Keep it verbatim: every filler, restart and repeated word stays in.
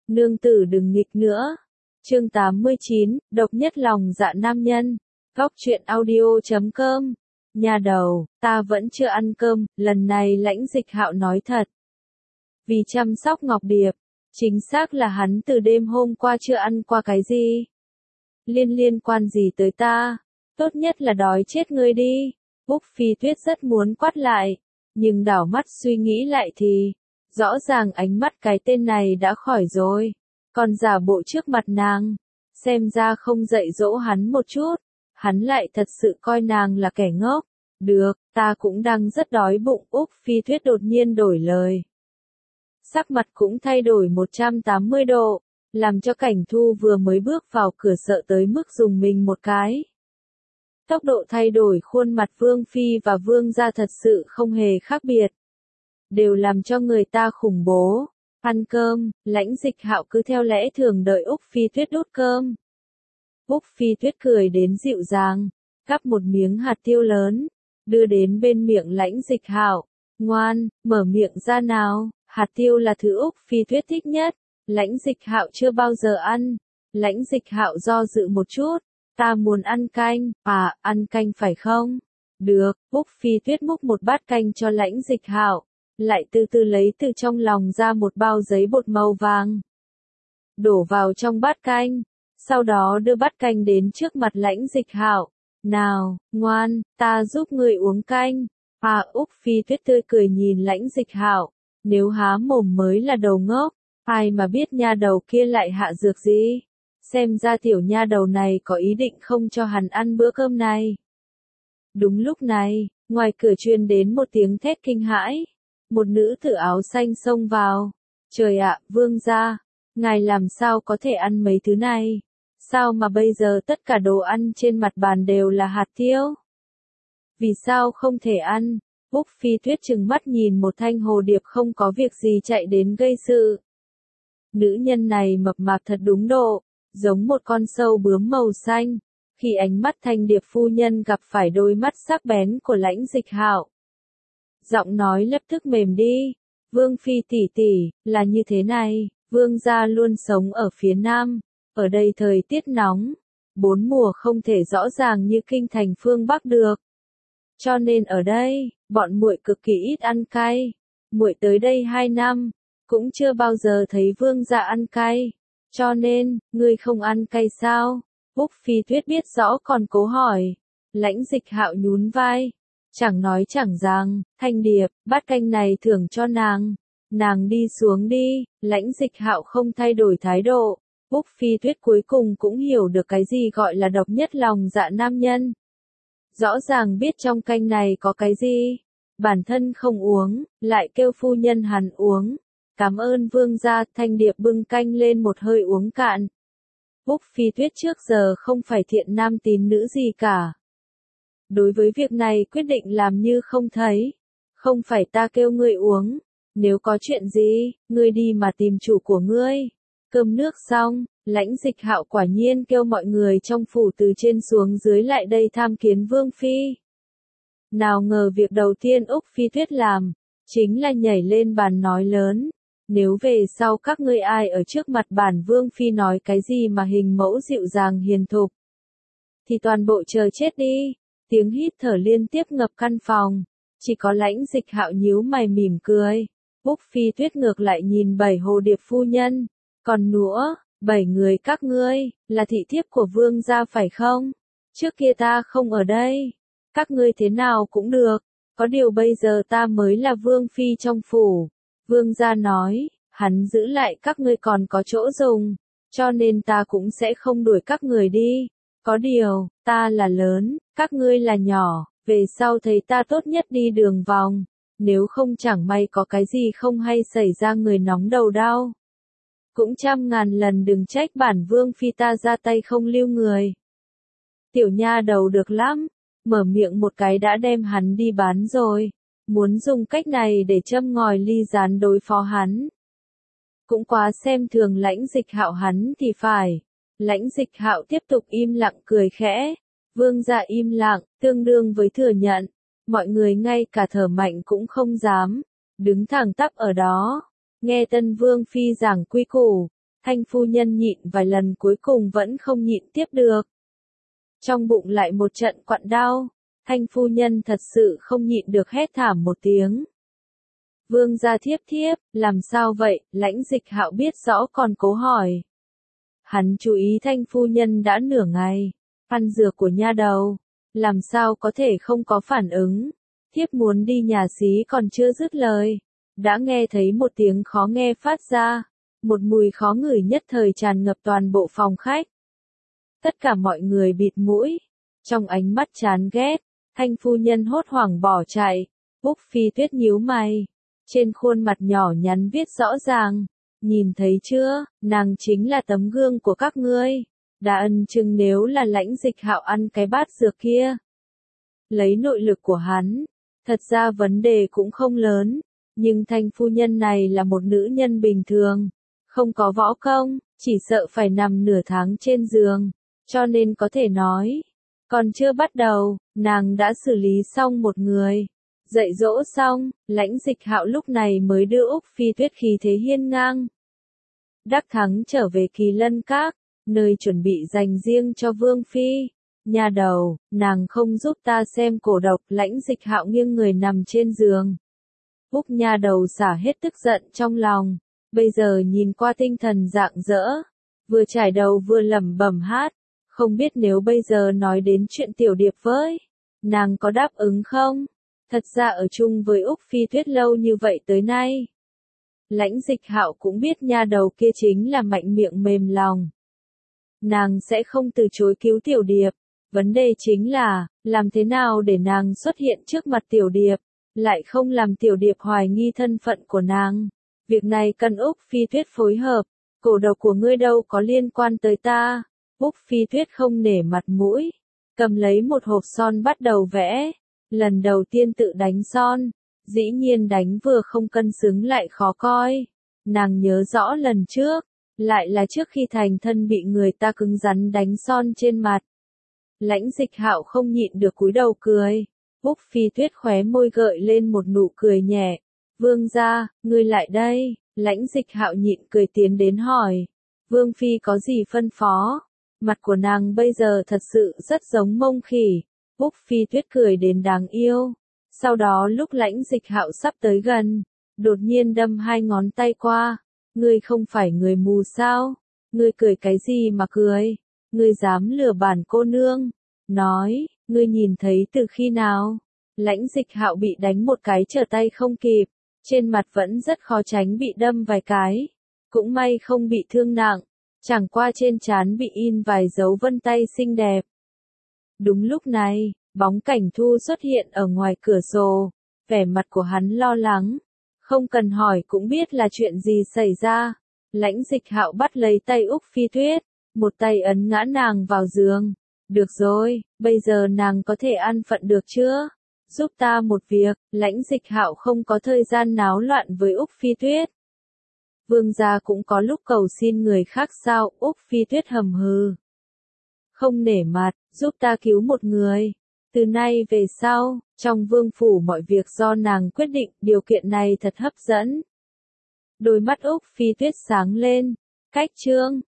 Nương tử đừng nghịch nữa. Chương tám mươi chín, độc nhất lòng dạ nam nhân. Góc truyện audio chấm com. Nhà đầu, ta vẫn chưa ăn cơm, lần này Lãnh Dịch Hạo nói thật. Vì chăm sóc Ngọc Điệp, chính xác là hắn từ đêm hôm qua chưa ăn qua cái gì. Liên liên quan gì tới ta, tốt nhất là đói chết ngươi đi. Úc Phi Tuyết rất muốn quát lại, nhưng đảo mắt suy nghĩ lại thì, rõ ràng ánh mắt cái tên này đã khỏi rồi, còn giả bộ trước mặt nàng, xem ra không dạy dỗ hắn một chút, hắn lại thật sự coi nàng là kẻ ngốc. Được, ta cũng đang rất đói bụng. Úc Phi Tuyết đột nhiên đổi lời. Sắc mặt cũng thay đổi một trăm tám mươi độ, làm cho Cảnh Thu vừa mới bước vào cửa sợ tới mức dùng mình một cái. Tốc độ thay đổi khuôn mặt Vương Phi và Vương gia thật sự không hề khác biệt. Đều làm cho người ta khủng bố. Ăn cơm, Lãnh Dịch Hạo cứ theo lẽ thường đợi Úc Phi Tuyết đút cơm. Úc Phi Tuyết cười đến dịu dàng, cắp một miếng hạt tiêu lớn, đưa đến bên miệng Lãnh Dịch Hạo. Ngoan, mở miệng ra nào, hạt tiêu là thứ Úc Phi Tuyết thích nhất. Lãnh Dịch Hạo chưa bao giờ ăn. Lãnh Dịch Hạo do dự một chút, ta muốn ăn canh. À, ăn canh phải không? Được. Úc Phi Tuyết múc một bát canh cho Lãnh Dịch Hạo, lại từ từ lấy từ trong lòng ra một bao giấy bột màu vàng, đổ vào trong bát canh, sau đó đưa bát canh đến trước mặt Lãnh Dịch Hạo. Nào, ngoan, ta giúp ngươi uống canh. À, Úc Phi Tuyết tươi cười nhìn Lãnh Dịch Hạo, nếu há mồm mới là đầu ngốc, ai mà biết nha đầu kia lại hạ dược gì. Xem ra tiểu nha đầu này có ý định không cho hắn ăn bữa cơm này. Đúng lúc này, ngoài cửa truyền đến một tiếng thét kinh hãi. Một nữ tử áo xanh xông vào. Trời ạ, vương gia, ngài làm sao có thể ăn mấy thứ này? Sao mà bây giờ tất cả đồ ăn trên mặt bàn đều là hạt tiêu? Vì sao không thể ăn? Úc Phi Tuyết trừng mắt nhìn một thanh hồ điệp không có việc gì chạy đến gây sự. Nữ nhân này mập mạp thật đúng độ, giống một con sâu bướm màu xanh. Khi ánh mắt thanh điệp phu nhân gặp phải đôi mắt sắc bén của Lãnh Dịch Hạo, giọng nói lập tức mềm đi. Vương Phi tỷ tỷ, là như thế này, vương gia luôn sống ở phía Nam, ở đây thời tiết nóng, bốn mùa không thể rõ ràng như kinh thành phương Bắc được. Cho nên ở đây, bọn muội cực kỳ ít ăn cay. Muội tới đây hai năm, cũng chưa bao giờ thấy vương gia ăn cay. Cho nên, ngươi không ăn cay sao? Úc Phi Tuyết biết rõ còn cố hỏi. Lãnh Dịch Hạo nhún vai. Chẳng nói chẳng rằng, Thanh Điệp, bát canh này thưởng cho nàng. Nàng đi xuống đi. Lãnh Dịch Hạo không thay đổi thái độ. Úc Phi Tuyết cuối cùng cũng hiểu được cái gì gọi là độc nhất lòng dạ nam nhân. Rõ ràng biết trong canh này có cái gì, bản thân không uống, lại kêu phu nhân hắn uống. Cảm ơn vương gia. Thanh Điệp bưng canh lên một hơi uống cạn. Úc Phi Tuyết trước giờ không phải thiện nam tín nữ gì cả. Đối với việc này quyết định làm như không thấy. Không phải ta kêu ngươi uống, nếu có chuyện gì, ngươi đi mà tìm chủ của ngươi. Cơm nước xong, Lãnh Dịch Hạo quả nhiên kêu mọi người trong phủ từ trên xuống dưới lại đây tham kiến Vương Phi. Nào ngờ việc đầu tiên Úc Phi Tuyết làm, chính là nhảy lên bàn nói lớn. Nếu về sau các ngươi ai ở trước mặt bản Vương Phi nói cái gì mà hình mẫu dịu dàng hiền thục, thì toàn bộ chờ chết đi. Tiếng hít thở liên tiếp ngập căn phòng, chỉ có Lãnh Dịch Hạo nhíu mày mỉm cười. Úc Phi Tuyết ngược lại nhìn bảy hồ điệp phu nhân. Còn nữa, bảy người các ngươi, là thị thiếp của vương gia phải không? Trước kia ta không ở đây. Các ngươi thế nào cũng được. Có điều bây giờ ta mới là vương phi trong phủ. Vương gia nói, hắn giữ lại các ngươi còn có chỗ dùng. Cho nên ta cũng sẽ không đuổi các người đi. Có điều, ta là lớn, các ngươi là nhỏ. Về sau thấy ta tốt nhất đi đường vòng. Nếu không chẳng may có cái gì không hay xảy ra người nóng đầu đau. Cũng trăm ngàn lần đừng trách bản Vương Phi ta ra tay không lưu người. Tiểu nha đầu được lắm, mở miệng một cái đã đem hắn đi bán rồi. Muốn dùng cách này để châm ngòi ly gián đối phó hắn. Cũng quá xem thường Lãnh Dịch Hạo hắn thì phải. Lãnh Dịch Hạo tiếp tục im lặng cười khẽ. Vương gia im lặng, tương đương với thừa nhận. Mọi người ngay cả thở mạnh cũng không dám. Đứng thẳng tắp ở đó. Nghe Tân Vương Phi giảng quy củ, Thanh phu nhân nhịn vài lần cuối cùng vẫn không nhịn tiếp được. Trong bụng lại một trận quặn đau, Thanh phu nhân thật sự không nhịn được hét thảm một tiếng. Vương gia thiếp thiếp, làm sao vậy? Lãnh Dịch Hạo biết rõ còn cố hỏi. Hắn chú ý Thanh phu nhân đã nửa ngày, ăn dược của nha đầu, làm sao có thể không có phản ứng. Thiếp muốn đi nhà xí còn chưa dứt lời, đã nghe thấy một tiếng khó nghe phát ra, một mùi khó ngửi nhất thời tràn ngập toàn bộ phòng khách. Tất cả mọi người bịt mũi, trong ánh mắt chán ghét, Thanh phu nhân hốt hoảng bỏ chạy. Úc Phi Tuyết nhíu mày, trên khuôn mặt nhỏ nhắn viết rõ ràng, nhìn thấy chưa, nàng chính là tấm gương của các ngươi. Đã ân chừng nếu là Lãnh Dịch Hạo ăn cái bát dược kia, lấy nội lực của hắn, thật ra vấn đề cũng không lớn, nhưng Thanh phu nhân này là một nữ nhân bình thường, không có võ công, chỉ sợ phải nằm nửa tháng trên giường, cho nên có thể nói, còn chưa bắt đầu, nàng đã xử lý xong một người. Dạy dỗ xong, Lãnh Dịch Hạo lúc này mới đưa Úc Phi Tuyết khí thế hiên ngang đắc thắng trở về Kỳ Lân Các, nơi chuẩn bị dành riêng cho Vương Phi. Nhà đầu, nàng không giúp ta xem cổ độc. Lãnh Dịch Hạo nghiêng người nằm trên giường. Úc nhà đầu xả hết tức giận trong lòng, bây giờ nhìn qua tinh thần rạng rỡ, vừa trải đầu vừa lẩm bẩm hát, không biết nếu bây giờ nói đến chuyện Tiểu Điệp với nàng có đáp ứng không? Thật ra ở chung với Úc Phi Tuyết lâu như vậy tới nay, Lãnh Dịch Hạo cũng biết nha đầu kia chính là mạnh miệng mềm lòng. Nàng sẽ không từ chối cứu Tiểu Điệp, vấn đề chính là, làm thế nào để nàng xuất hiện trước mặt Tiểu Điệp, lại không làm Tiểu Điệp hoài nghi thân phận của nàng. Việc này cần Úc Phi Tuyết phối hợp, cổ độc của ngươi đâu có liên quan tới ta. Úc Phi Tuyết không nể mặt mũi, cầm lấy một hộp son bắt đầu vẽ. Lần đầu tiên tự đánh son, dĩ nhiên đánh vừa không cân xứng lại khó coi. Nàng nhớ rõ lần trước, lại là trước khi thành thân bị người ta cứng rắn đánh son trên mặt. Lãnh Dịch Hạo không nhịn được cúi đầu cười. Úc Phi Tuyết khóe môi gợi lên một nụ cười nhẹ. Vương gia, ngươi lại đây. Lãnh Dịch Hạo nhịn cười tiến đến hỏi. Vương Phi có gì phân phó? Mặt của nàng bây giờ thật sự rất giống mông khỉ. Úc Phi Tuyết cười đến đáng yêu. Sau đó lúc Lãnh Dịch Hạo sắp tới gần, đột nhiên đâm hai ngón tay qua. Ngươi không phải người mù sao? Ngươi cười cái gì mà cười? Ngươi dám lừa bản cô nương? Nói, ngươi nhìn thấy từ khi nào? Lãnh Dịch Hạo bị đánh một cái trở tay không kịp, trên mặt vẫn rất khó tránh bị đâm vài cái. Cũng may không bị thương nặng, chẳng qua trên trán bị in vài dấu vân tay xinh đẹp. Đúng lúc này, bóng Cảnh Thu xuất hiện ở ngoài cửa sổ, vẻ mặt của hắn lo lắng, không cần hỏi cũng biết là chuyện gì xảy ra. Lãnh Dịch Hạo bắt lấy tay Úc Phi Tuyết, một tay ấn ngã nàng vào giường. Được rồi, bây giờ nàng có thể an phận được chưa? Giúp ta một việc. Lãnh Dịch Hạo không có thời gian náo loạn với Úc Phi Tuyết. Vương gia cũng có lúc cầu xin người khác sao? Úc Phi Tuyết hầm hừ, không nể mặt, giúp ta cứu một người. Từ nay về sau, trong vương phủ mọi việc do nàng quyết định, điều kiện này thật hấp dẫn. Đôi mắt Úc Phi Tuyết sáng lên. Cách chương